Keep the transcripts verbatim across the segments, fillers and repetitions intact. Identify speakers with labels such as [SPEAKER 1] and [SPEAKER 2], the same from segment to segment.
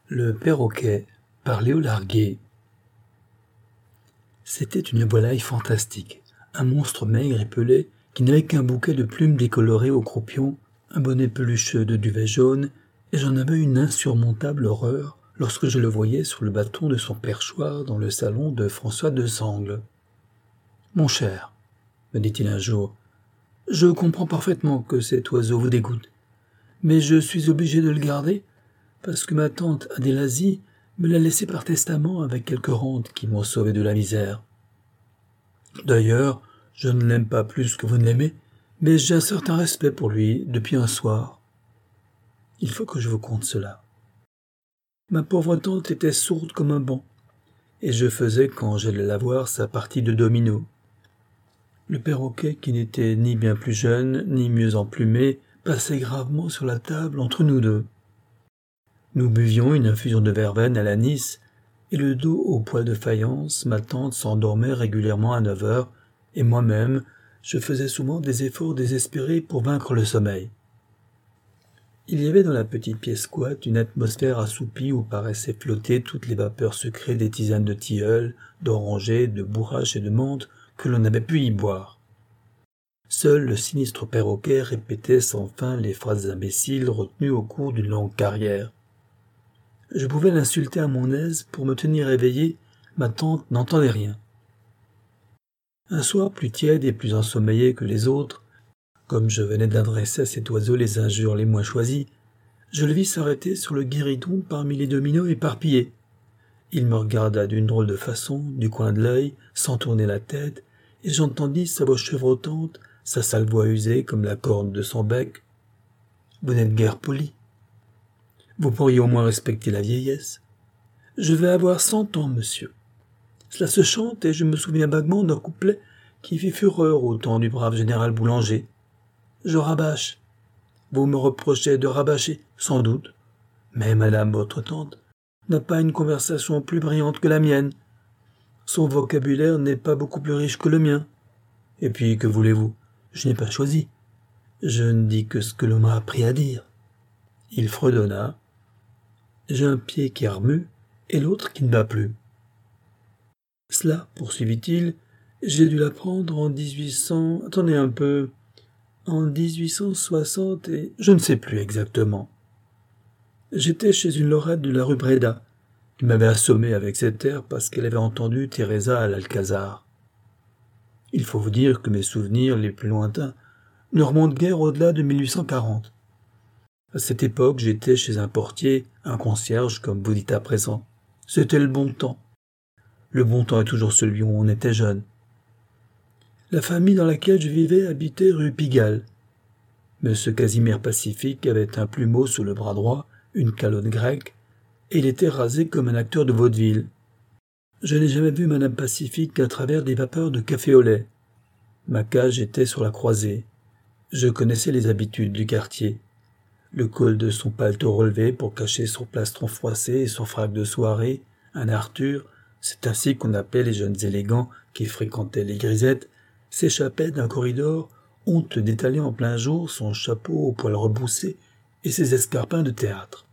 [SPEAKER 1] Le perroquet par Léo Larguet. C'était une volaille fantastique, un monstre maigre et pelé qui n'avait qu'un bouquet de plumes décolorées au croupion, un bonnet pelucheux de duvet jaune, et j'en avais une insurmontable horreur lorsque je le voyais sur le bâton de son perchoir dans le salon de François de Sangles. « Mon cher, me dit-il un jour, je comprends parfaitement que cet oiseau vous dégoûte, mais je suis obligé de le garder parce que ma tante Adélasie me l'a laissé par testament avec quelques rentes qui m'ont sauvé de la misère. D'ailleurs, je ne l'aime pas plus que vous ne l'aimez, mais j'ai un certain respect pour lui depuis un soir. Il faut que je vous conte cela. Ma pauvre tante était sourde comme un banc, et je faisais quand j'allais la voir sa partie de domino. Le perroquet, qui n'était ni bien plus jeune, ni mieux emplumé, passait gravement sur la table entre nous deux. Nous buvions une infusion de verveine à l'anis, et le dos au poêle de faïence, ma tante s'endormait régulièrement à neuf heures, et moi-même, je faisais souvent des efforts désespérés pour vaincre le sommeil. Il y avait dans la petite pièce squatte une atmosphère assoupie où paraissaient flotter toutes les vapeurs sucrées des tisanes de tilleul, d'oranger, de bourrache et de menthe que l'on avait pu y boire. Seul le sinistre perroquet répétait sans fin les phrases imbéciles retenues au cours d'une longue carrière. Je pouvais l'insulter à mon aise pour me tenir éveillé, ma tante n'entendait rien. Un soir plus tiède et plus ensommeillé que les autres, comme je venais d'adresser à cet oiseau les injures les moins choisies, je le vis s'arrêter sur le guéridon parmi les dominos éparpillés. Il me regarda d'une drôle de façon, du coin de l'œil, sans tourner la tête, et j'entendis sa voix chevrotante, sa sale voix usée comme la corne de son bec. « Vous n'êtes guère poli. Vous pourriez au moins respecter la vieillesse. Je vais avoir cent ans, monsieur. Cela se chante et je me souviens vaguement d'un couplet qui fit fureur au temps du brave général Boulanger. Je rabâche. Vous me reprochez de rabâcher, sans doute. Mais madame, votre tante, n'a pas une conversation plus brillante que la mienne. Son vocabulaire n'est pas beaucoup plus riche que le mien. Et puis, que voulez-vous? Je n'ai pas choisi. Je ne dis que ce que l'on m'a appris à dire. » Il fredonna. « J'ai un pied qui remue et l'autre qui ne bat plus. Cela, poursuivit-il, j'ai dû l'apprendre en dix-huit cents... Attendez un peu... En dix-huit cent soixante et... Je ne sais plus exactement. J'étais chez une lorette de la rue Bréda, qui m'avait assommé avec cet air parce qu'elle avait entendu Teresa à l'Alcazar. Il faut vous dire que mes souvenirs les plus lointains ne remontent guère au-delà de mille huit cent quarante. À cette époque, j'étais chez un portier, un concierge, comme vous dites à présent. C'était le bon temps. Le bon temps est toujours celui où on était jeune. La famille dans laquelle je vivais habitait rue Pigalle. Monsieur Casimir Pacifique avait un plumeau sous le bras droit, une calotte grecque, et il était rasé comme un acteur de vaudeville. Je n'ai jamais vu madame Pacifique qu'à travers des vapeurs de café au lait. Ma cage était sur la croisée. Je connaissais les habitudes du quartier. Le col de son paletot relevé pour cacher son plastron froissé et son frac de soirée, un Arthur, c'est ainsi qu'on appelait les jeunes élégants qui fréquentaient les grisettes, s'échappait d'un corridor, honte d'étaler en plein jour son chapeau au poil reboussé et ses escarpins de théâtre.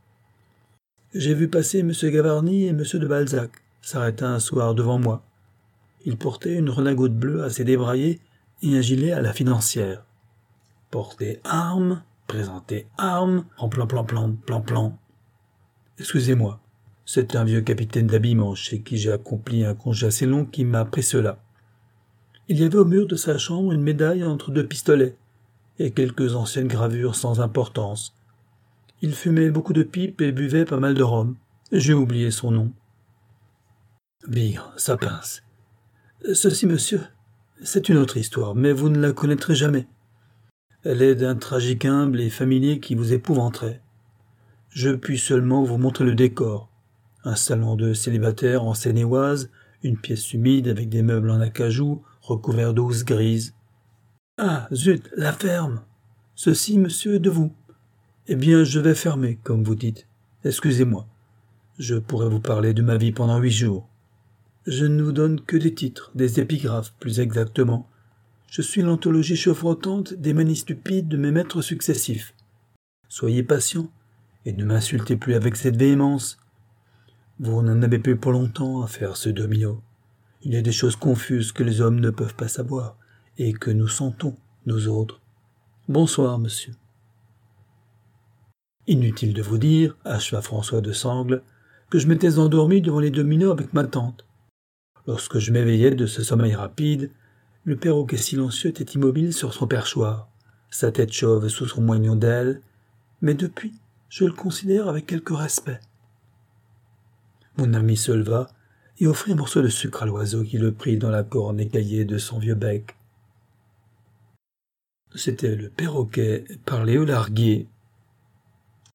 [SPEAKER 1] J'ai vu passer M. Gavarni et M. de Balzac, s'arrêta un soir devant moi. Ils portaient une redingote bleue assez débraillée et un gilet à la financière. Portaient armes, présentaient armes, en plan plan plan plan plan. Excusez-moi, c'est un vieux capitaine d'habillement chez qui j'ai accompli un congé assez long qui m'a appris cela. Il y avait au mur de sa chambre une médaille entre deux pistolets et quelques anciennes gravures sans importance. Il fumait beaucoup de pipes et buvait pas mal de rhum. J'ai oublié son nom. Bigre, ça pince. Ceci, monsieur, c'est une autre histoire, mais vous ne la connaîtrez jamais. Elle est d'un tragique humble et familier qui vous épouvanterait. Je puis seulement vous montrer le décor. Un salon de célibataire en Seine-et-Oise, une pièce humide avec des meubles en acajou, recouverts d'housse grise. Ah, zut, la ferme. Ceci, monsieur, est de vous. Eh bien, je vais fermer, comme vous dites. Excusez-moi. Je pourrais vous parler de ma vie pendant huit jours. Je ne vous donne que des titres, des épigraphes, plus exactement. Je suis l'anthologie chevrottante des manies stupides de mes maîtres successifs. Soyez patient, et ne m'insultez plus avec cette véhémence. Vous n'en avez plus pour longtemps à faire ce domino. Il y a des choses confuses que les hommes ne peuvent pas savoir, et que nous sentons, nous autres. Bonsoir, monsieur. Inutile de vous dire, acheva François de Sangles, que je m'étais endormi devant les dominos avec ma tante. Lorsque je m'éveillai de ce sommeil rapide, le perroquet silencieux était immobile sur son perchoir, sa tête chauve sous son moignon d'aile, mais depuis, je le considère avec quelque respect. Mon ami se leva et offrit un morceau de sucre à l'oiseau qui le prit dans la corne écaillée de son vieux bec. C'était le perroquet par Léo Larguier.